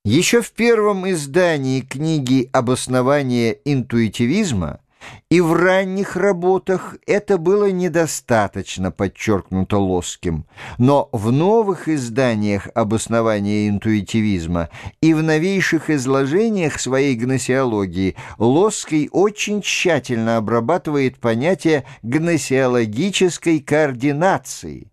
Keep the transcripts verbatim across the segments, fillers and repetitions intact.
Еще в первом издании книги «Обоснование интуитивизма» и в ранних работах это было недостаточно подчеркнуто Лосским, но в новых изданиях «Обоснования интуитивизма» и в новейших изложениях своей гносеологии Лосский очень тщательно обрабатывает понятие гносеологической координации.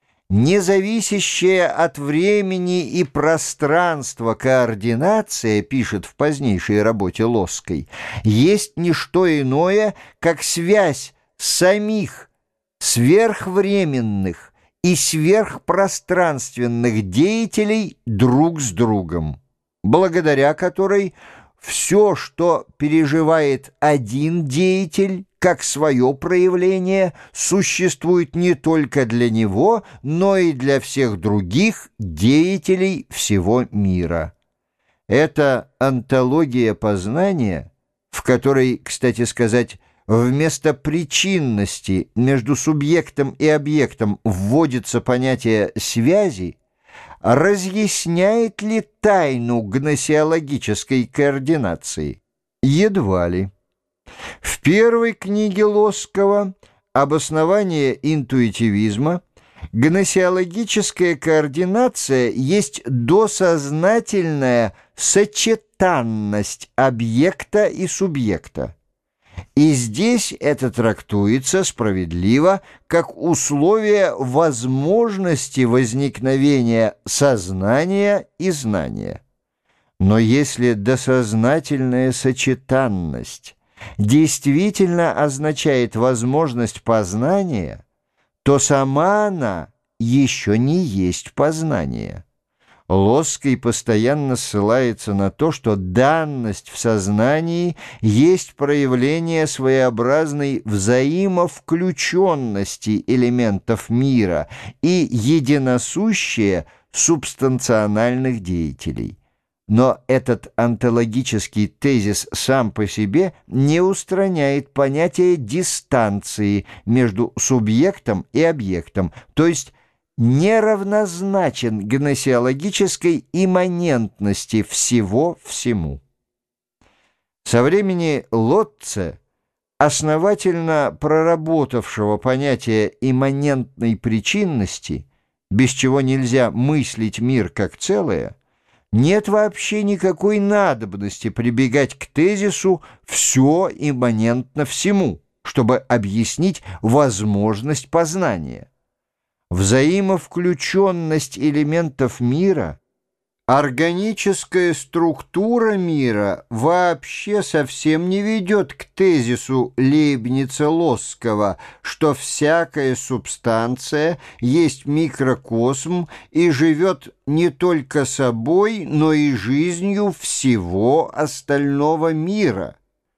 Независящая от времени и пространства координация, пишет в позднейшей работе Лосской, есть не что иное, как связь самих сверхвременных и сверхпространственных деятелей друг с другом, благодаря которой все, что переживает один деятель, как свое проявление, существует не только для него, но и для всех других деятелей всего мира. Это онтология познания, в которой, кстати сказать, вместо причинности между субъектом и объектом вводится понятие связи, разъясняет ли тайну гносеологической координации? Едва ли. В первой книге Лосского «Обоснование интуитивизма» гносеологическая координация есть досознательная сочетанность объекта и субъекта. И здесь это трактуется справедливо как условие возможности возникновения сознания и знания. Но если досознательная сочетанность действительно означает возможность познания, то сама она еще не есть познание. Лосский постоянно ссылается на то, что данность в сознании есть проявление своеобразной взаимовключенности элементов мира и единосущее субстанциональных деятелей. Но этот онтологический тезис сам по себе не устраняет понятие дистанции между субъектом и объектом, то есть неравнозначен гносеологической имманентности всего всему. Со времени Лотце, основательно проработавшего понятие имманентной причинности, без чего нельзя мыслить мир как целое, нет вообще никакой надобности прибегать к тезису «все имманентно всему», чтобы объяснить возможность познания. Взаимовключенность элементов мира, органическая структура мира вообще совсем не ведет к тезису Лейбница-Лосского, что всякая субстанция есть микрокосм и живет не только собой, но и жизнью всего остального мира.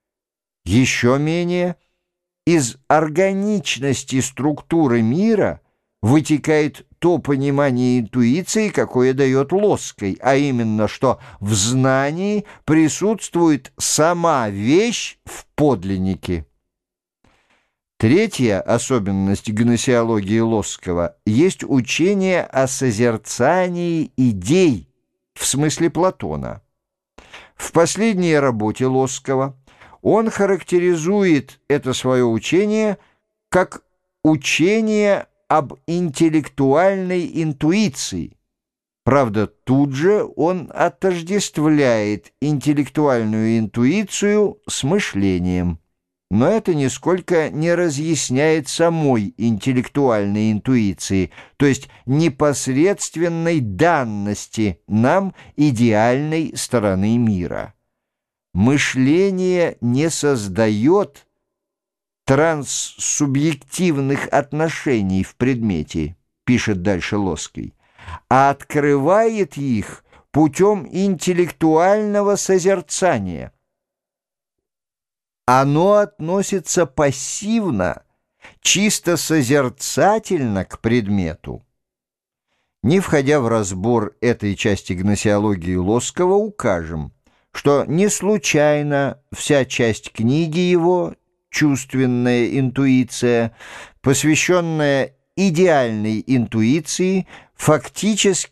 Еще менее, из органичности структуры мира вытекает то понимание интуиции, какое дает Лосской, а именно, что в знании присутствует сама вещь в подлиннике. Третья особенность гносеологии Лосского есть учение о созерцании идей, в смысле Платона. В последней работе Лосского он характеризует это свое учение как учение об интеллектуальной интуиции. Правда, тут же он отождествляет интеллектуальную интуицию с мышлением. Но это нисколько не разъясняет самой интеллектуальной интуиции, то есть непосредственной данности нам идеальной стороны мира. Мышление не создает транссубъективных отношений в предмете, пишет дальше Лосский, а открывает их путем интеллектуального созерцания. Оно относится пассивно, чисто созерцательно к предмету. Не входя в разбор этой части гносеологии Лосского, укажем, что не случайно вся часть книги его «Чувственная интуиция», посвященная идеальной интуиции, фактически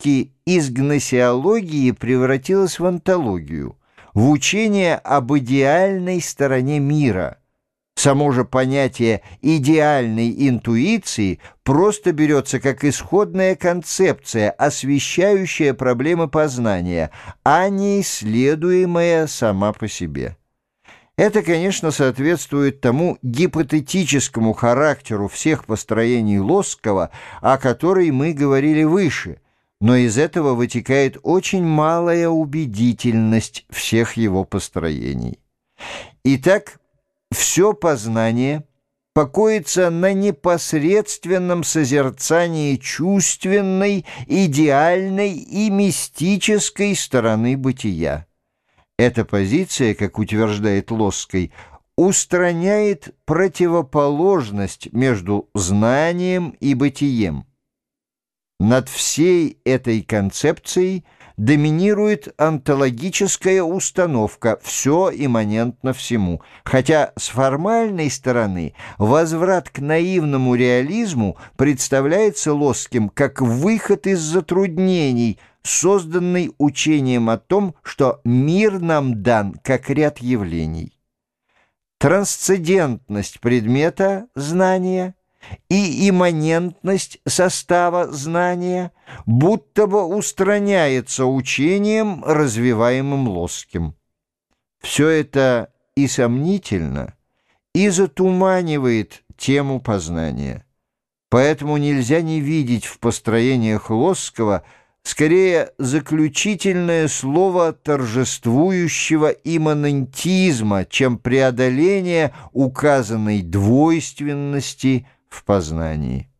из гносеологии превратилась в онтологию, в учение об идеальной стороне мира. Само же понятие идеальной интуиции просто берется как исходная концепция, освещающая проблемы познания, а не исследуемая сама по себе. Это, конечно, соответствует тому гипотетическому характеру всех построений Лосского, о которой мы говорили выше, но из этого вытекает очень малая убедительность всех его построений. Итак, все познание покоится на непосредственном созерцании чувственной, идеальной и мистической стороны бытия. Эта позиция, как утверждает Лосский, устраняет противоположность между знанием и бытием. Над всей этой концепцией доминирует онтологическая установка «все имманентно всему», хотя с формальной стороны возврат к наивному реализму представляется Лосским как выход из затруднений, созданный учением о том, что мир нам дан как ряд явлений. Трансцендентность предмета знания и имманентность состава знания будто бы устраняется учением, развиваемым Лосским. Все это и сомнительно, и затуманивает тему познания. Поэтому нельзя не видеть в построениях Лосского скорее заключительное слово торжествующего имманентизма, чем преодоление указанной двойственности в познании.